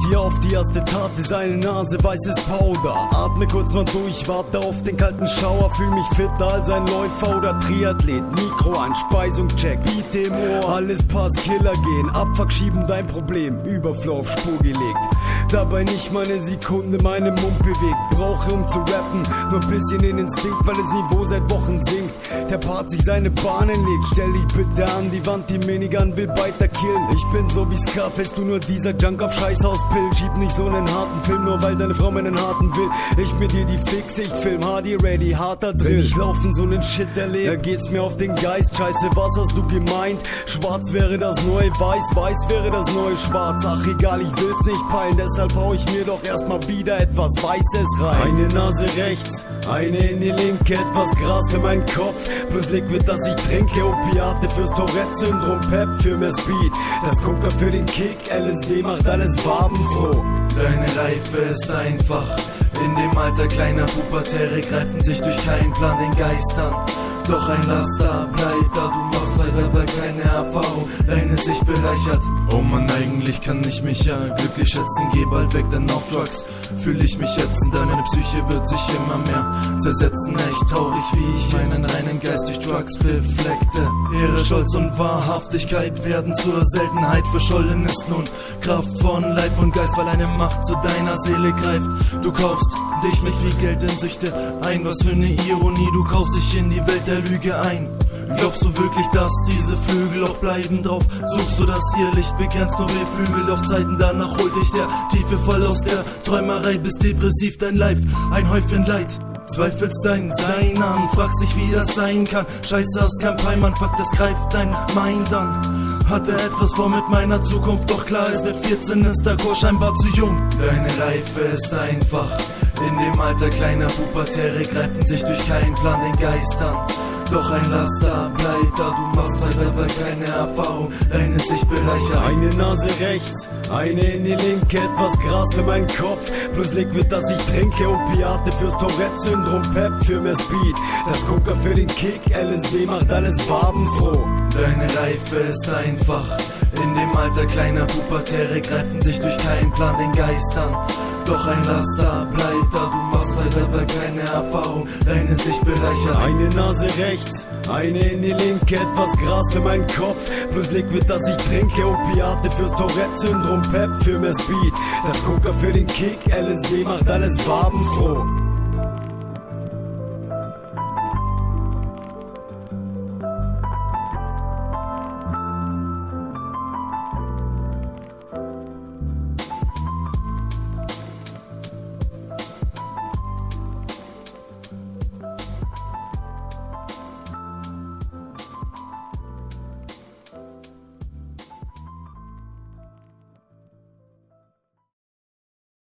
dir auf die erste Tat ist eine Nase weißes Powder. Atme kurz mal durch, warte auf den kalten Schauer. Fühl mich fitter als ein Läufer oder Triathlet. Mikroeinspeisung check, Beat im Ohr, alles passt, Killer gehen. Abfuck schieben dein Problem, Überflow auf Spur gelegt. Dabei nicht mal eine Sekunde meine Mund bewegt. Brauche um zu rappen, nur ein bisschen den Instinkt, weil das Niveau seit Wochen sinkt. Der Part sich seine Bahnen legt. Stell dich bitte an die Wand, die Minigun will weiter killen. Ich bin so wie Scarface, du nur dieser Junk auf Scheißhauspill. Schieb nicht so einen harten Film, nur weil deine Frau meinen harten will. Ich mit dir die Fix, ich film Hardy ready, harter Drill. Ich laufen so nen Shit erlebt, da geht's mir auf den Geist. Scheiße, was hast du gemeint? Schwarz wäre das neue Weiß, Weiß wäre das neue Schwarz. Ach egal, ich will's nicht peilen, deshalb hau ich mir doch erstmal wieder etwas Weißes rein. Eine Nase rechts, eine in die linke, etwas Gras für meinen Kopf, plus Liquid, das ich trinke, Opiate fürs Tourette-Syndrom, Pep für mehr Speed, das Coca für den Kick, LSD macht alles farbenfroh. Deine Reife ist einfach, in dem Alter kleiner Pubertäre greifen sich durch keinen Plan den Geistern. Doch ein Laster bleibt da, du machst weiter, weil keine Erfahrung deine sich bereichert. Oh Mann, eigentlich kann ich mich ja glücklich schätzen, geh bald weg, denn auf Drugs fühl ich mich ätzend, deine Psyche wird sich immer mehr zersetzen. Echt traurig, wie ich meinen reinen Geist durch Drugs befleckte. Ehre, Stolz und Wahrhaftigkeit werden zur Seltenheit, verschollen ist nun Kraft von Leib und Geist, weil eine Macht zu deiner Seele greift. Du kaufst dich mit viel Geld in Süchte ein, was für eine Ironie, du kaufst dich in die Welt der Lüge ein. Glaubst du wirklich, dass diese Vögel auch bleiben drauf? Suchst du, dass ihr Licht begrenzt, nur beflügelt auf Zeiten, danach holt dich der tiefe Fall aus der Träumerei, bist depressiv, dein Life, ein Häufchen Leid. Zweifelst dein Sein an, fragst dich, wie das sein kann. Scheiße, hast kein Peimann, fuck, das greift dein Mind an. Hatte etwas vor mit meiner Zukunft, doch klar ist, mit 14 ist der Chor scheinbar zu jung. Deine Reife ist einfach, in dem Alter kleiner Pubertäre greifen sich durch keinen Plan den Geistern. Doch ein Laster bleibt da, du machst weiter, weil keine Erfahrung deine sich bereichert. Eine Nase rechts, eine in die linke, etwas Gras für meinen Kopf, plus Liquid, das ich trinke, Opiate fürs Tourette-Syndrom, Pep für mehr Speed, das Coca für den Kick, LSD macht alles farbenfroh. Deine Reife ist einfach, in dem Alter kleiner Pubertäre greifen sich durch keinen Plan den Geistern. Doch ein Laster bleibt da, du machst weiter, weil keine Erfahrung deine sich bereichert. Eine Nase rechts, eine in die linke, etwas Gras für meinen Kopf, plus Liquid, das ich trinke, Opiate fürs Tourette-Syndrom, Pep für mehr Speed, das Coca für den Kick, LSD macht alles farbenfroh.